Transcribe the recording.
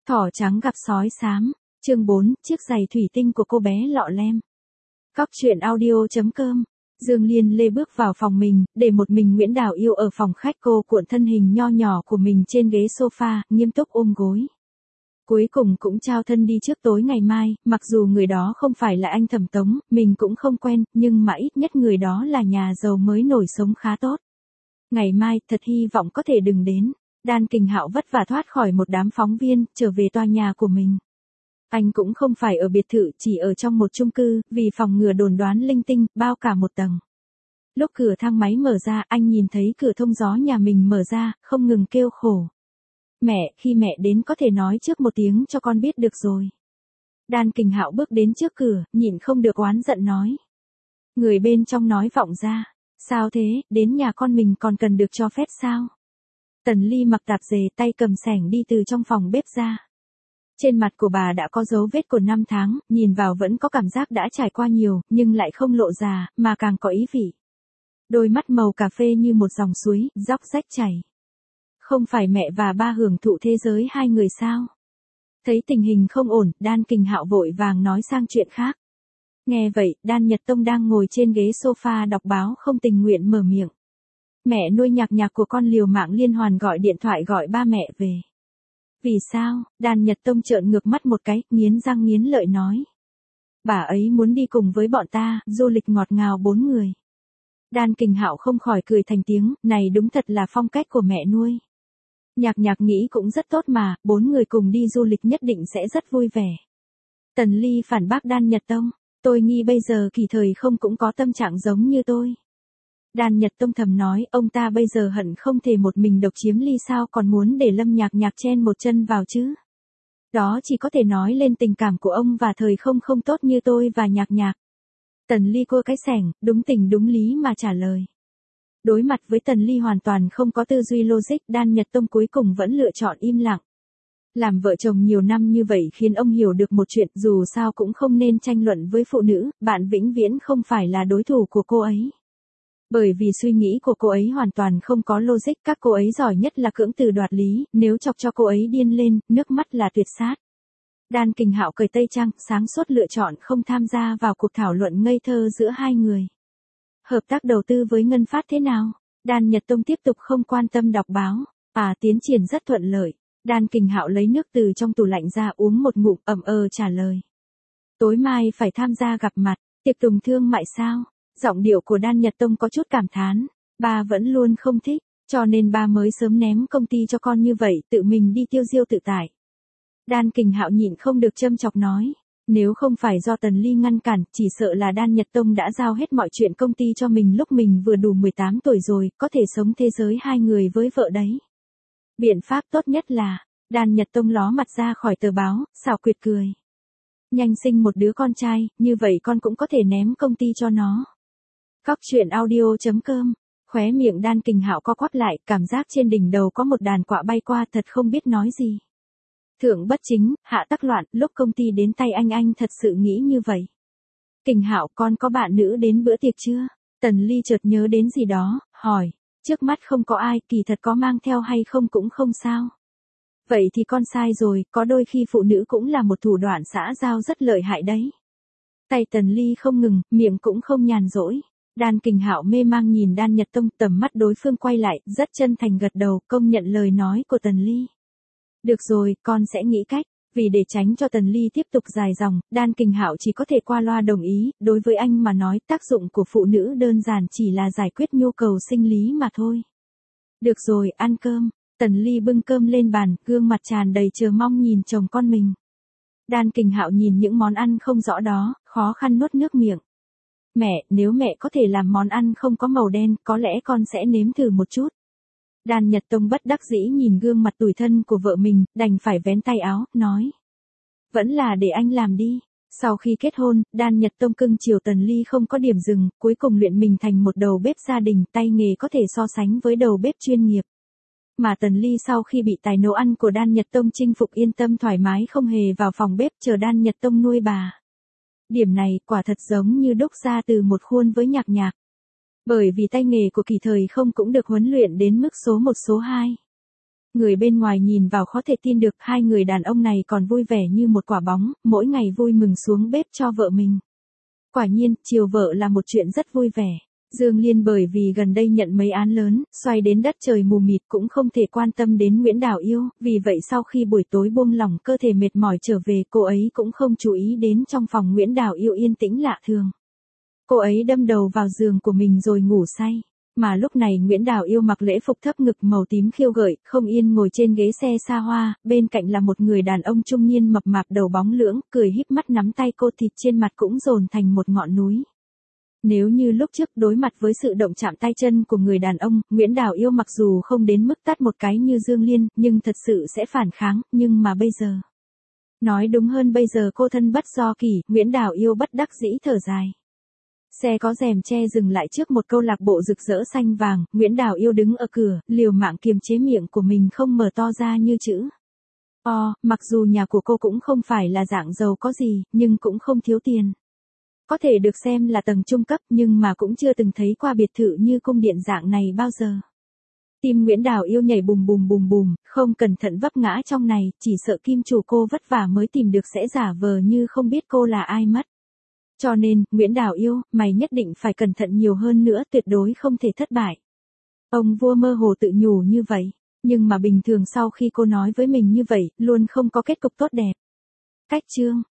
Thỏ trắng gặp sói xám, chương 4, chiếc giày thủy tinh của cô bé lọ lem. Cóc truyện audio.com. Dương Liên Lê bước vào phòng mình, để một mình Nguyễn Đào Yêu ở phòng khách. Cô cuộn thân hình nho nhỏ của mình trên ghế sofa, nghiêm túc ôm gối. Cuối cùng cũng trao thân đi trước tối ngày mai, mặc dù người đó không phải là anh Thẩm Tống, mình cũng không quen, nhưng mà ít nhất người đó là nhà giàu mới nổi sống khá tốt. Ngày mai, thật hy vọng có thể đừng đến. Đan Kình Hạo vất vả thoát khỏi một đám phóng viên, trở về tòa nhà của mình. Anh cũng không phải ở biệt thự, chỉ ở trong một chung cư, vì phòng ngừa đồn đoán linh tinh, bao cả một tầng. Lúc cửa thang máy mở ra, anh nhìn thấy cửa thông gió nhà mình mở ra, không ngừng kêu khổ. Mẹ, khi mẹ đến có thể nói trước một tiếng cho con biết được rồi. Đan Kình Hạo bước đến trước cửa, nhịn không được oán giận nói. Người bên trong nói vọng ra. Sao thế, đến nhà con mình còn cần được cho phép sao? Tần Ly mặc tạp dề, tay cầm xẻng đi từ trong phòng bếp ra. Trên mặt của bà đã có dấu vết của 5 tháng, nhìn vào vẫn có cảm giác đã trải qua nhiều, nhưng lại không lộ già, mà càng có ý vị. Đôi mắt màu cà phê như một dòng suối, róc rách chảy. Không phải mẹ và ba hưởng thụ thế giới hai người sao? Thấy tình hình không ổn, Đan Kình Hạo vội vàng nói sang chuyện khác. Nghe vậy, Đan Nhật Tông đang ngồi trên ghế sofa đọc báo không tình nguyện mở miệng. Mẹ nuôi nhạc nhạc của con liều mạng liên hoàn gọi điện thoại gọi ba mẹ về. Vì sao? Đan Nhật Tông trợn ngược mắt một cái, nghiến răng nghiến lợi nói. Bà ấy muốn đi cùng với bọn ta, du lịch ngọt ngào 4 người. Đan Kình Hạo không khỏi cười thành tiếng, này đúng thật là phong cách của mẹ nuôi. Nhạc nhạc nghĩ cũng rất tốt mà, 4 người cùng đi du lịch nhất định sẽ rất vui vẻ. Tần Ly phản bác Đan Nhật Tông, tôi nghi bây giờ Kỳ Thời không cũng có tâm trạng giống như tôi. Đan Nhật Tông thầm nói, ông ta bây giờ hận không thể một mình độc chiếm Ly sao còn muốn để Lâm Nhạc Nhạc chen một chân vào chứ. Đó chỉ có thể nói lên tình cảm của ông và Thời không không tốt như tôi và Nhạc Nhạc. Tần Ly cua cái xẻng, đúng tình đúng lý mà trả lời. Đối mặt với Tần Ly hoàn toàn không có tư duy logic, Đan Nhật Tông cuối cùng vẫn lựa chọn im lặng. Làm vợ chồng nhiều năm như vậy khiến ông hiểu được một chuyện, dù sao cũng không nên tranh luận với phụ nữ, bạn vĩnh viễn không phải là đối thủ của cô ấy. Bởi vì suy nghĩ của cô ấy hoàn toàn không có logic, các cô ấy giỏi nhất là cưỡng từ đoạt lý, nếu chọc cho cô ấy điên lên, nước mắt là tuyệt sát. Đan Kình Hạo cởi tây trang, sáng suốt lựa chọn không tham gia vào cuộc thảo luận ngây thơ giữa hai người. Hợp tác đầu tư với Ngân Phát thế nào? Đan Nhật Tông tiếp tục không quan tâm đọc báo. Tiến triển rất thuận lợi. Đan Kình Hạo lấy nước từ trong tủ lạnh ra uống một ngụm, trả lời. Tối mai phải tham gia gặp mặt, tiệc tùng thương mại sao? Giọng điệu của Đan Nhật Tông có chút cảm thán. Ba vẫn luôn không thích, cho nên ba mới sớm ném công ty cho con như vậy, tự mình đi tiêu diêu tự tại. Đan Kình Hạo nhịn không được châm chọc nói. Nếu không phải do Tần Ly ngăn cản, chỉ sợ là Đan Nhật Tông đã giao hết mọi chuyện công ty cho mình lúc mình vừa đủ 18 tuổi rồi, có thể sống thế giới hai người với vợ đấy. Biện pháp tốt nhất là, Đan Nhật Tông ló mặt ra khỏi tờ báo, xảo quyệt cười. Nhanh sinh một đứa con trai, như vậy con cũng có thể ném công ty cho nó. Cóc truyện audio.com. Khóe miệng Đan Kình Hạo co quắp lại, cảm giác trên đỉnh đầu có một đàn quạ bay qua, thật không biết nói gì. Thượng bất chính, hạ tắc loạn, lúc công ty đến tay anh thật sự nghĩ như vậy. Kình Hạo, con có bạn nữ đến bữa tiệc chưa? Tần Ly chợt nhớ đến gì đó, hỏi. Trước mắt không có ai, kỳ thật có mang theo hay không cũng không sao. Vậy thì con sai rồi, có đôi khi phụ nữ cũng là một thủ đoạn xã giao rất lợi hại đấy. Tay Tần Ly không ngừng, miệng cũng không nhàn rỗi. Đan Kình Hạo mê mang nhìn Đan Nhật Tông, tầm mắt đối phương quay lại, rất chân thành gật đầu, công nhận lời nói của Tần Ly. Được rồi, con sẽ nghĩ cách. Vì để tránh cho Tần Ly tiếp tục dài dòng, Đan Kình Hạo chỉ có thể qua loa đồng ý, đối với anh mà nói, tác dụng của phụ nữ đơn giản chỉ là giải quyết nhu cầu sinh lý mà thôi. Được rồi, ăn cơm. Tần Ly bưng cơm lên bàn, gương mặt tràn đầy chờ mong nhìn chồng con mình. Đan Kình Hạo nhìn những món ăn không rõ đó, khó khăn nuốt nước miệng. Mẹ, nếu mẹ có thể làm món ăn không có màu đen, có lẽ con sẽ nếm thử một chút. Đan Nhật Tông bất đắc dĩ nhìn gương mặt tủi thân của vợ mình, đành phải vén tay áo, nói. Vẫn là để anh làm đi. Sau khi kết hôn, Đan Nhật Tông cưng chiều Tần Ly không có điểm dừng, cuối cùng luyện mình thành một đầu bếp gia đình, tay nghề có thể so sánh với đầu bếp chuyên nghiệp. Mà Tần Ly sau khi bị tài nấu ăn của Đan Nhật Tông chinh phục yên tâm thoải mái không hề vào phòng bếp chờ Đan Nhật Tông nuôi bà. Điểm này quả thật giống như đúc ra từ một khuôn với Nhạc Nhạc. Bởi vì tay nghề của Kỳ Thời không cũng được huấn luyện đến mức số 1 số 2. Người bên ngoài nhìn vào khó thể tin được hai người đàn ông này còn vui vẻ như một quả bóng, mỗi ngày vui mừng xuống bếp cho vợ mình. Quả nhiên, chiều vợ là một chuyện rất vui vẻ. Dương Liên bởi vì gần đây nhận mấy án lớn, xoay đến đất trời mù mịt cũng không thể quan tâm đến Nguyễn Đào Yêu, vì vậy sau khi buổi tối buông lỏng cơ thể mệt mỏi trở về, cô ấy cũng không chú ý đến trong phòng Nguyễn Đào Yêu yên tĩnh lạ thường. Cô ấy đâm đầu vào giường của mình rồi ngủ say. Mà lúc này Nguyễn Đào Yêu mặc lễ phục thấp ngực màu tím khiêu gợi, không yên ngồi trên ghế xe xa hoa, bên cạnh là một người đàn ông trung niên mập mạp đầu bóng lưỡng, cười híp mắt nắm tay cô, thịt trên mặt cũng dồn thành một ngọn núi. Nếu như lúc trước đối mặt với sự động chạm tay chân của người đàn ông, Nguyễn Đào Yêu mặc dù không đến mức tát một cái như Dương Liên, nhưng thật sự sẽ phản kháng, nhưng mà bây giờ. Nói đúng hơn bây giờ cô thân bất do kỷ, Nguyễn Đào Yêu bất đắc dĩ thở dài. Xe có rèm che dừng lại trước một câu lạc bộ rực rỡ xanh vàng, Nguyễn Đào Yêu đứng ở cửa, liều mạng kiềm chế miệng của mình không mở to ra như chữ O, mặc dù nhà của cô cũng không phải là dạng giàu có gì, nhưng cũng không thiếu tiền. Có thể được xem là tầng trung cấp nhưng mà cũng chưa từng thấy qua biệt thự như cung điện dạng này bao giờ. Tim Nguyễn Đào Yêu nhảy bùm bùm bùm bùm, không cẩn thận vấp ngã trong này, chỉ sợ kim chủ cô vất vả mới tìm được sẽ giả vờ như không biết cô là ai mất. Cho nên, Nguyễn Đào Yêu, mày nhất định phải cẩn thận nhiều hơn nữa, tuyệt đối không thể thất bại. Ông vua mơ hồ tự nhủ như vậy, nhưng mà bình thường sau khi cô nói với mình như vậy, luôn không có kết cục tốt đẹp. Cách chương